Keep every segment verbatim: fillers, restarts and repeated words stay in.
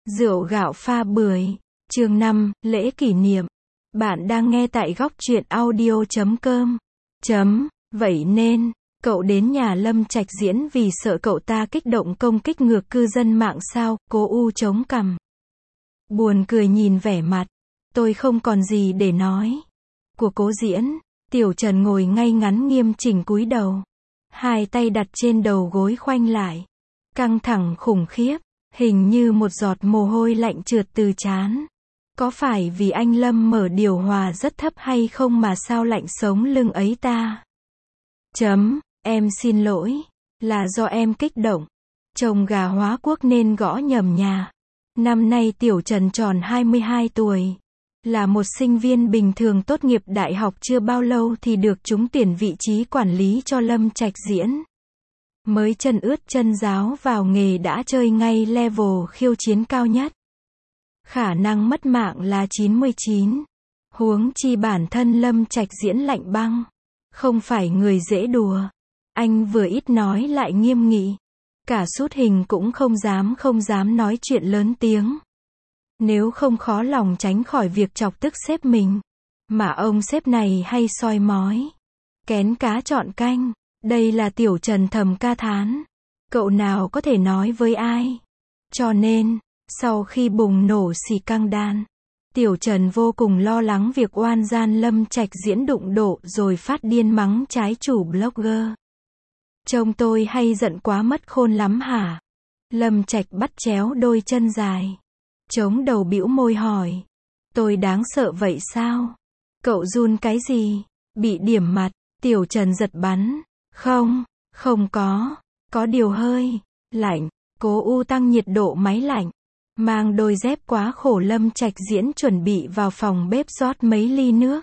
Rượu gạo pha bưởi. Chương năm, lễ kỷ niệm. Bạn đang nghe tại góc truyện audio chấm com. Chấm, vậy nên, cậu đến nhà Lâm Trạch Diễn vì sợ cậu ta kích động công kích ngược cư dân mạng sao, Cố U chống cằm. Buồn cười nhìn vẻ mặt, tôi không còn gì để nói. Của Cố Diễn, Tiểu Trần ngồi ngay ngắn nghiêm chỉnh cúi đầu. Hai tay đặt trên đầu gối khoanh lại. Căng thẳng khủng khiếp, hình như một giọt mồ hôi lạnh trượt từ trán. Có phải vì anh Lâm mở điều hòa rất thấp hay không mà sao lạnh sống lưng ấy ta? Chấm, em xin lỗi, là do em kích động. Trông gà hóa quốc nên gõ nhầm nhà. Năm nay Tiểu Trần tròn hai mươi hai tuổi. Là một sinh viên bình thường tốt nghiệp đại học chưa bao lâu thì được trúng tuyển vị trí quản lý cho Lâm Trạch Diễn. Mới chân ướt chân ráo vào nghề đã chơi ngay level khiêu chiến cao nhất. Khả năng mất mạng là chín mươi chín. Huống chi bản thân Lâm Trạch Diễn lạnh băng. Không phải người dễ đùa. Anh vừa ít nói lại nghiêm nghị. Cả sút hình cũng không dám không dám nói chuyện lớn tiếng. Nếu không khó lòng tránh khỏi việc chọc tức sếp mình. Mà ông sếp này hay soi mói. Kén cá chọn canh. Đây là Tiểu Trần thầm ca thán. Cậu nào có thể nói với ai. Cho nên, sau khi bùng nổ xì căng đan, Tiểu Trần vô cùng lo lắng việc oan gian Lâm Trạch Diễn đụng độ rồi phát điên mắng trái chủ blogger. Trông tôi hay giận quá mất khôn lắm hả? Lâm Trạch bắt chéo đôi chân dài. Chống đầu bĩu môi hỏi. Tôi đáng sợ vậy sao? Cậu run cái gì? Bị điểm mặt, Tiểu Trần giật bắn. Không, không có. Có điều hơi lạnh. Cố U tăng nhiệt độ máy lạnh. Mang đôi dép quá khổ Lâm Trạch Diễn chuẩn bị vào phòng bếp rót mấy ly nước.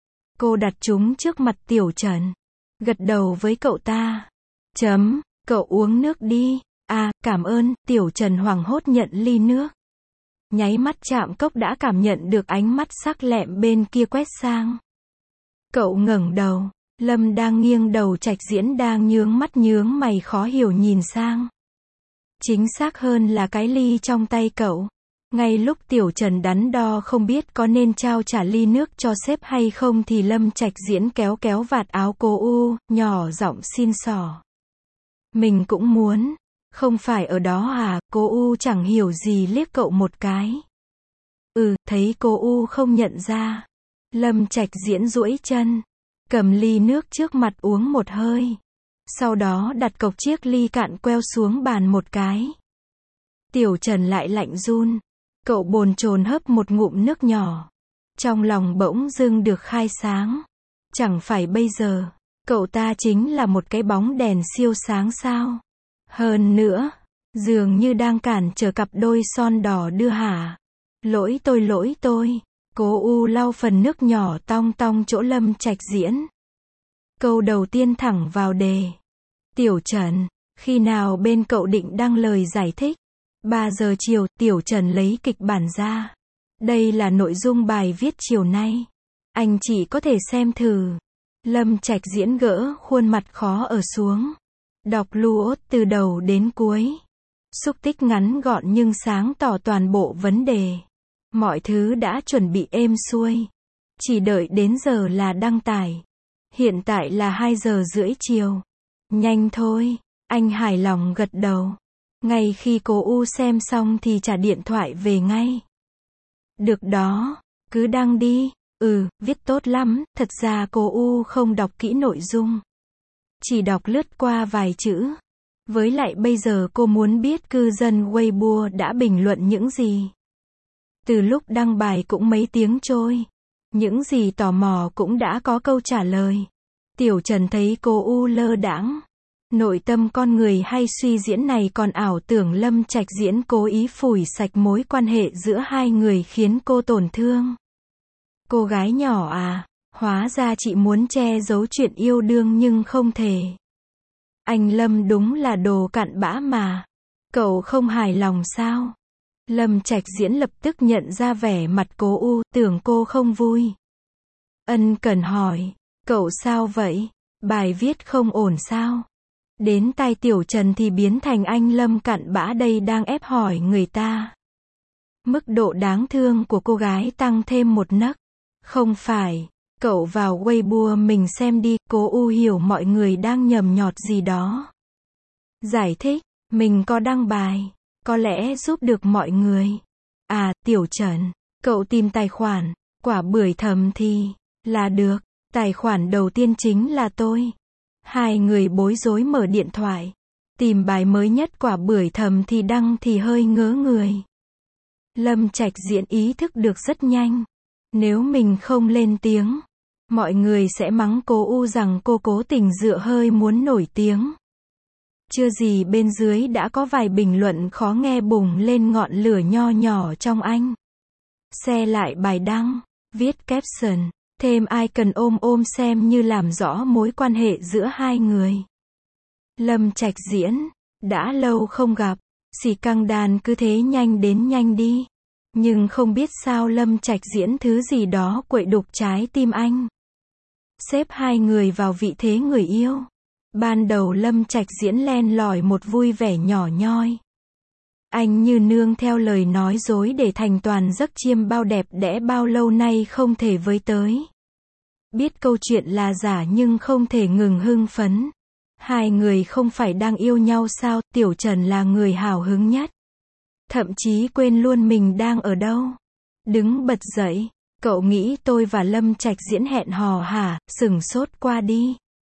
Cô đặt chúng trước mặt Tiểu Trần. Gật đầu với cậu ta. Chấm, cậu uống nước đi. À, cảm ơn. Tiểu Trần hoảng hốt nhận ly nước. Nháy mắt chạm cốc đã cảm nhận được ánh mắt sắc lẹm bên kia quét sang. Cậu ngẩng đầu. Lâm đang nghiêng đầu, Trạch Diễn đang nhướng mắt nhướng mày khó hiểu nhìn sang. Chính xác hơn là cái ly trong tay cậu. Ngay lúc Tiểu Trần đắn đo không biết có nên trao trả ly nước cho sếp hay không thì Lâm Trạch Diễn kéo kéo vạt áo Cố U, nhỏ giọng xin xỏ. Mình cũng muốn. Không phải ở đó à? Cố U chẳng hiểu gì liếc cậu một cái. Ừ, thấy Cố U không nhận ra. Lâm Trạch Diễn duỗi chân. Cầm ly nước trước mặt uống một hơi. Sau đó đặt cộc chiếc ly cạn queo xuống bàn một cái. Tiểu Trần lại lạnh run. Cậu bồn chồn hớp một ngụm nước nhỏ. Trong lòng bỗng dưng được khai sáng. Chẳng phải bây giờ, cậu ta chính là một cái bóng đèn siêu sáng sao? Hơn nữa, dường như đang cản trở cặp đôi son đỏ đưa hả? Lỗi tôi lỗi tôi. Cố U lau phần nước nhỏ tong tong chỗ Lâm Trạch Diễn. Câu đầu tiên thẳng vào đề. Tiểu Trần, khi nào bên cậu định đăng lời giải thích? ba giờ chiều, Tiểu Trần lấy kịch bản ra. Đây là nội dung bài viết chiều nay. Anh chỉ có thể xem thử. Lâm Trạch Diễn gỡ khuôn mặt khó ở xuống. Đọc luốt từ đầu đến cuối. Xúc tích ngắn gọn nhưng sáng tỏ toàn bộ vấn đề. Mọi thứ đã chuẩn bị êm xuôi. Chỉ đợi đến giờ là đăng tải. Hiện tại là hai giờ rưỡi chiều. Nhanh thôi. Anh hài lòng gật đầu. Ngay khi Cố U xem xong thì trả điện thoại về ngay. Được đó. Cứ đăng đi. Ừ, viết tốt lắm. Thật ra Cố U không đọc kỹ nội dung. Chỉ đọc lướt qua vài chữ. Với lại bây giờ cô muốn biết cư dân Weibo đã bình luận những gì. Từ lúc đăng bài cũng mấy tiếng trôi. Những gì tò mò cũng đã có câu trả lời. Tiểu Trần thấy Cố U lơ đãng. Nội tâm con người hay suy diễn này còn ảo tưởng Lâm Trạch Diễn cố ý phủi sạch mối quan hệ giữa hai người khiến cô tổn thương. Cô gái nhỏ à, hóa ra chị muốn che giấu chuyện yêu đương nhưng không thể. Anh Lâm đúng là đồ cặn bã mà. Cậu không hài lòng sao? Lâm Trạch Diễn lập tức nhận ra vẻ mặt Cố U, tưởng cô không vui. Ân cần hỏi, cậu sao vậy? Bài viết không ổn sao? Đến tai Tiểu Trần thì biến thành anh Lâm cặn bã đây đang ép hỏi người ta. Mức độ đáng thương của cô gái tăng thêm một nấc. Không phải. Cậu vào Weibo mình xem đi, cô U hiểu mọi người đang nhầm nhọt gì đó. Giải thích, mình có đăng bài, có lẽ giúp được mọi người. À, Tiểu Trần, cậu tìm tài khoản, quả bưởi thầm thì, là được, tài khoản đầu tiên chính là tôi. Hai người bối rối mở điện thoại, tìm bài mới nhất quả bưởi thầm thì đăng thì hơi ngớ người. Lâm Trạch Diễn ý thức được rất nhanh. Nếu mình không lên tiếng, mọi người sẽ mắng cô U rằng cô cố tình dựa hơi muốn nổi tiếng. Chưa gì bên dưới đã có vài bình luận khó nghe bùng lên ngọn lửa nho nhỏ trong anh. Share lại bài đăng, viết caption, thêm icon ôm ôm xem như làm rõ mối quan hệ giữa hai người. Lâm Trạch Diễn, đã lâu không gặp, xì căng đàn cứ thế nhanh đến nhanh đi. Nhưng không biết sao Lâm Trạch Diễn thứ gì đó quậy đục trái tim anh. Xếp hai người vào vị thế người yêu. Ban đầu Lâm Trạch Diễn len lỏi một vui vẻ nhỏ nhoi. Anh như nương theo lời nói dối để thành toàn giấc chiêm bao đẹp đẽ bao lâu nay không thể với tới. Biết câu chuyện là giả nhưng không thể ngừng hưng phấn. Hai người không phải đang yêu nhau sao? Tiểu Trần là người hào hứng nhất. Thậm chí quên luôn mình đang ở đâu. Đứng bật dậy, cậu nghĩ tôi và Lâm Trạch Diễn hẹn hò hả? Sừng sốt qua đi.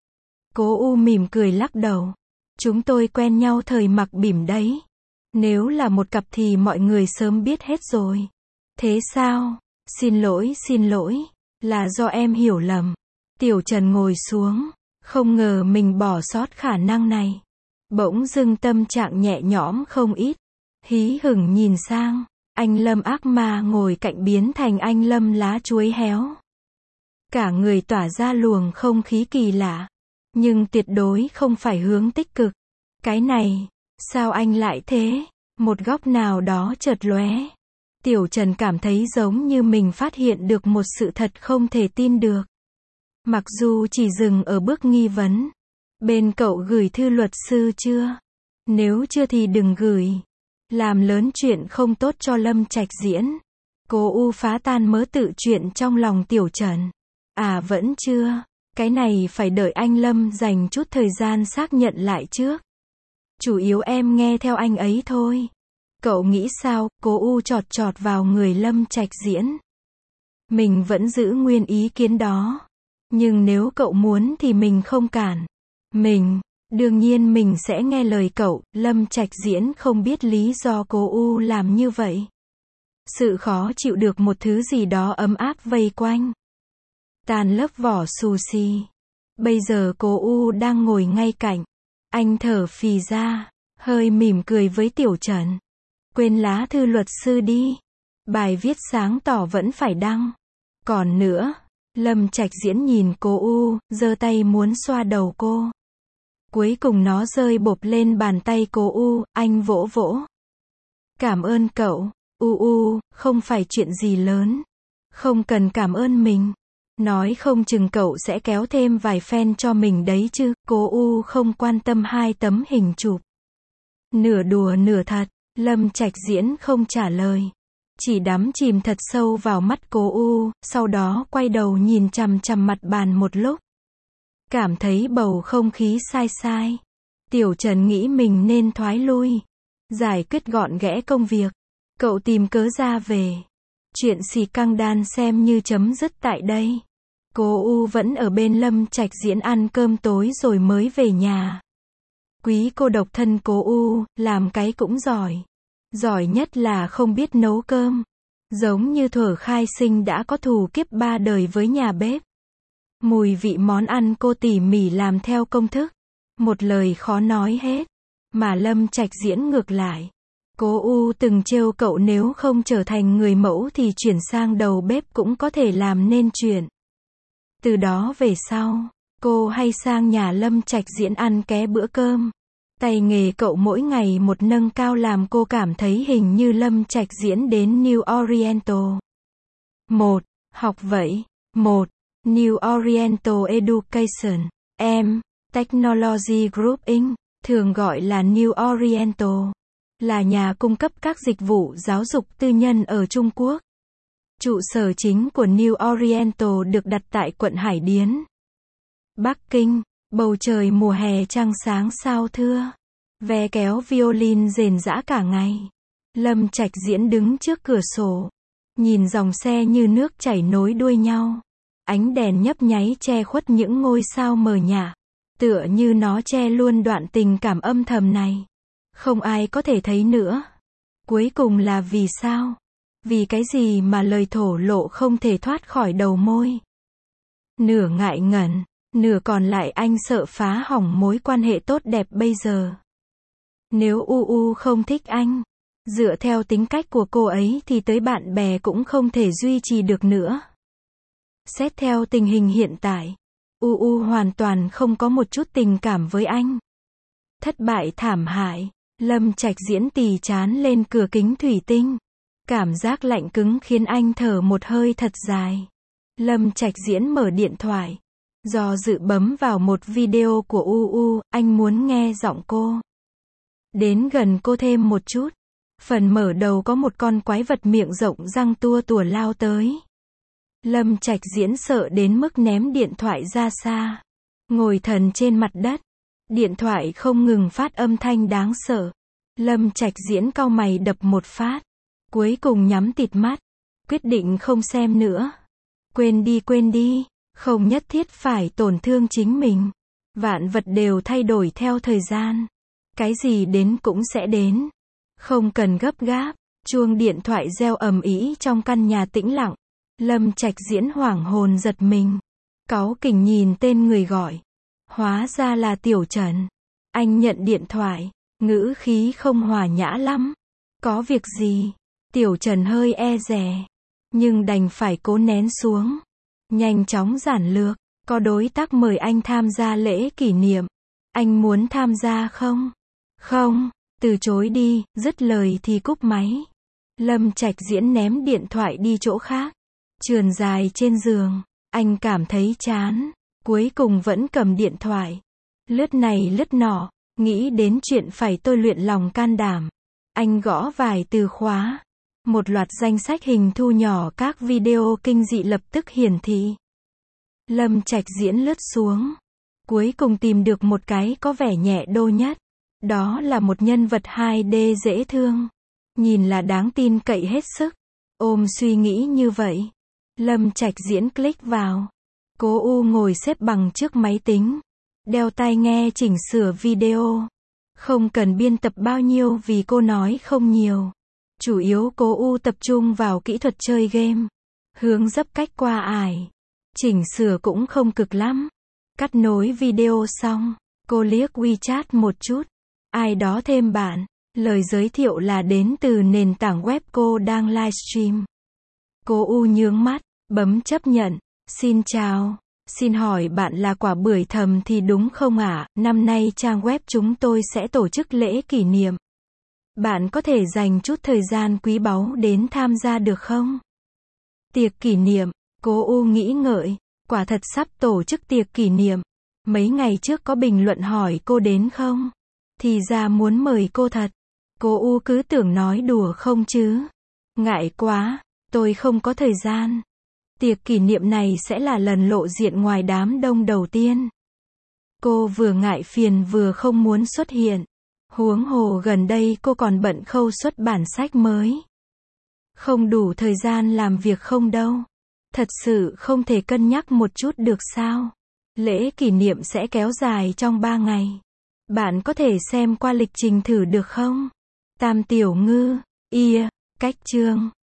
Cố U mỉm cười lắc đầu. Chúng tôi quen nhau thời mặc bỉm đấy. Nếu là một cặp thì mọi người sớm biết hết rồi. Thế sao? Xin lỗi, xin lỗi. Là do em hiểu lầm. Tiểu Trần ngồi xuống. Không ngờ mình bỏ sót khả năng này. Bỗng dưng tâm trạng nhẹ nhõm không ít. Hí hửng nhìn sang. Anh Lâm ác ma ngồi cạnh biến thành anh Lâm lá chuối héo. Cả người tỏa ra luồng không khí kỳ lạ. Nhưng tuyệt đối không phải hướng tích cực. Cái này, sao anh lại thế? Một góc nào đó chợt lóe. Tiểu Trần cảm thấy giống như mình phát hiện được một sự thật không thể tin được. Mặc dù chỉ dừng ở bước nghi vấn. Bên cậu gửi thư luật sư chưa? Nếu chưa thì đừng gửi. Làm lớn chuyện không tốt cho Lâm Trạch Diễn. Cố U phá tan mớ tự chuyện trong lòng Tiểu Trần. À vẫn chưa. Cái này phải đợi anh Lâm dành chút thời gian xác nhận lại trước. Chủ yếu em nghe theo anh ấy thôi. Cậu nghĩ sao? Cố U chọt chọt vào người Lâm Trạch Diễn. Mình vẫn giữ nguyên ý kiến đó. Nhưng nếu cậu muốn thì mình không cản. Mình, đương nhiên mình sẽ nghe lời cậu. Lâm Trạch Diễn không biết lý do Cố U làm như vậy. Sự khó chịu được một thứ gì đó ấm áp vây quanh. Tàn lớp vỏ xù xì. Bây giờ Cố U đang ngồi ngay cạnh. Anh thở phì ra, hơi mỉm cười với Tiểu Trần. Quên lá thư luật sư đi. Bài viết sáng tỏ vẫn phải đăng. Còn nữa, Lâm Trạch Diễn nhìn Cố U, giơ tay muốn xoa đầu cô. Cuối cùng nó rơi bộp lên bàn tay Cố U, anh vỗ vỗ. Cảm ơn cậu, U U, không phải chuyện gì lớn. Không cần cảm ơn mình. Nói không chừng cậu sẽ kéo thêm vài fan cho mình đấy chứ. Cố U không quan tâm hai tấm hình chụp. Nửa đùa nửa thật, Lâm Trạch Diễn không trả lời. Chỉ đắm chìm thật sâu vào mắt Cố U, sau đó quay đầu nhìn chằm chằm mặt bàn một lúc. Cảm thấy bầu không khí sai sai. Tiểu Trần nghĩ mình nên thoái lui. Giải quyết gọn ghẽ công việc. Cậu tìm cớ ra về. Chuyện xì căng đan xem như chấm dứt tại đây. Cố U vẫn ở bên Lâm Trạch Diễn ăn cơm tối rồi mới về nhà. Quý cô độc thân Cố U, làm cái cũng giỏi. Giỏi nhất là không biết nấu cơm. Giống như thuở khai sinh đã có thù kiếp ba đời với nhà bếp. Mùi vị món ăn cô tỉ mỉ làm theo công thức. Một lời khó nói hết. Mà Lâm Trạch Diễn ngược lại. Cố U từng trêu cậu nếu không trở thành người mẫu thì chuyển sang đầu bếp cũng có thể làm nên chuyện. Từ đó về sau, cô hay sang nhà Lâm Trạch Diễn ăn ké bữa cơm. Tay nghề cậu mỗi ngày một nâng cao làm cô cảm thấy hình như Lâm Trạch Diễn đến New Oriental. một. Học vậy. một. New Oriental Education. M. Technology Group Incorporated. Thường gọi là New Oriental. là nhà cung cấp các dịch vụ giáo dục tư nhân ở Trung Quốc. Trụ sở chính của New Oriental được đặt tại quận Hải Điến, Bắc Kinh. Bầu trời mùa hè trăng sáng sao thưa. Ve kéo violin rền rã cả ngày. Lâm Trạch Diễn đứng trước cửa sổ, nhìn dòng xe như nước chảy nối đuôi nhau. Ánh đèn nhấp nháy che khuất những ngôi sao mờ nhạt, tựa như nó che luôn đoạn tình cảm âm thầm này. Không ai có thể thấy nữa. Cuối cùng là vì sao? Vì cái gì mà lời thổ lộ không thể thoát khỏi đầu môi? Nửa ngại ngẩn, nửa còn lại anh sợ phá hỏng mối quan hệ tốt đẹp bây giờ. Nếu U U không thích anh, dựa theo tính cách của cô ấy thì tới bạn bè cũng không thể duy trì được nữa. Xét theo tình hình hiện tại, U U hoàn toàn không có một chút tình cảm với anh. Thất bại thảm hại, Lâm Trạch Diễn tì chán lên cửa kính thủy tinh. Cảm giác lạnh cứng khiến anh thở một hơi thật dài. Lâm Trạch Diễn mở điện thoại, do dự bấm vào một video của U U, anh muốn nghe giọng cô. Đến gần cô thêm một chút. Phần mở đầu có một con quái vật miệng rộng răng tua tủa lao tới. Lâm Trạch Diễn sợ đến mức ném điện thoại ra xa. Ngồi thần trên mặt đất. Điện thoại không ngừng phát âm thanh đáng sợ. Lâm Trạch Diễn cau mày đập một phát. Cuối cùng nhắm tịt mắt. Quyết định không xem nữa. Quên đi quên đi. Không nhất thiết phải tổn thương chính mình. Vạn vật đều thay đổi theo thời gian. Cái gì đến cũng sẽ đến. Không cần gấp gáp. Chuông điện thoại reo ầm ĩ trong căn nhà tĩnh lặng. Lâm Trạch Diễn hoảng hồn giật mình. Cáu kỉnh nhìn tên người gọi. Hóa ra là Tiểu Trần. Anh nhận điện thoại. Ngữ khí không hòa nhã lắm. Có việc gì? Tiểu Trần hơi e dè. Nhưng đành phải cố nén xuống. Nhanh chóng giản lược. Có đối tác mời anh tham gia lễ kỷ niệm. Anh muốn tham gia không? Không. Từ chối đi. Dứt lời thì cúp máy. Lâm Trạch Diễn ném điện thoại đi chỗ khác. Trườn dài trên giường. Anh cảm thấy chán. Cuối cùng vẫn cầm điện thoại. Lướt này lướt nọ. Nghĩ đến chuyện phải tôi luyện lòng can đảm. Anh gõ vài từ khóa. Một loạt danh sách hình thu nhỏ các video kinh dị lập tức hiển thị. Lâm Trạch Diễn lướt xuống. Cuối cùng tìm được một cái có vẻ nhẹ đô nhất. Đó là một nhân vật hai D dễ thương. Nhìn là đáng tin cậy hết sức. Ôm suy nghĩ như vậy. Lâm Trạch Diễn click vào. Cố U ngồi xếp bằng trước máy tính. Đeo tai nghe chỉnh sửa video. Không cần biên tập bao nhiêu vì cô nói không nhiều. Chủ yếu Cố U tập trung vào kỹ thuật chơi game. Hướng dấp cách qua ải. Chỉnh sửa cũng không cực lắm. Cắt nối video xong. Cô liếc WeChat một chút. Ai đó thêm bạn. Lời giới thiệu là đến từ nền tảng web cô đang livestream. Cố U nhướng mắt. Bấm chấp nhận. Xin chào. Xin hỏi bạn là quả bưởi thầm thì đúng không ạ? À? Năm nay trang web chúng tôi sẽ tổ chức lễ kỷ niệm. Bạn có thể dành chút thời gian quý báu đến tham gia được không? Tiệc kỷ niệm. Cố U nghĩ ngợi. Quả thật sắp tổ chức tiệc kỷ niệm. Mấy ngày trước có bình luận hỏi cô đến không? Thì ra muốn mời cô thật. Cố U cứ tưởng nói đùa không chứ. Ngại quá. Tôi không có thời gian. Tiệc kỷ niệm này sẽ là lần lộ diện ngoài đám đông đầu tiên. Cô vừa ngại phiền vừa không muốn xuất hiện. Huống hồ gần đây cô còn bận khâu xuất bản sách mới. Không đủ thời gian làm việc không đâu. Thật sự không thể cân nhắc một chút được sao? Lễ kỷ niệm sẽ kéo dài trong ba ngày. Bạn có thể xem qua lịch trình thử được không? Tam Tiểu Ngư, Ia, Cách Chương.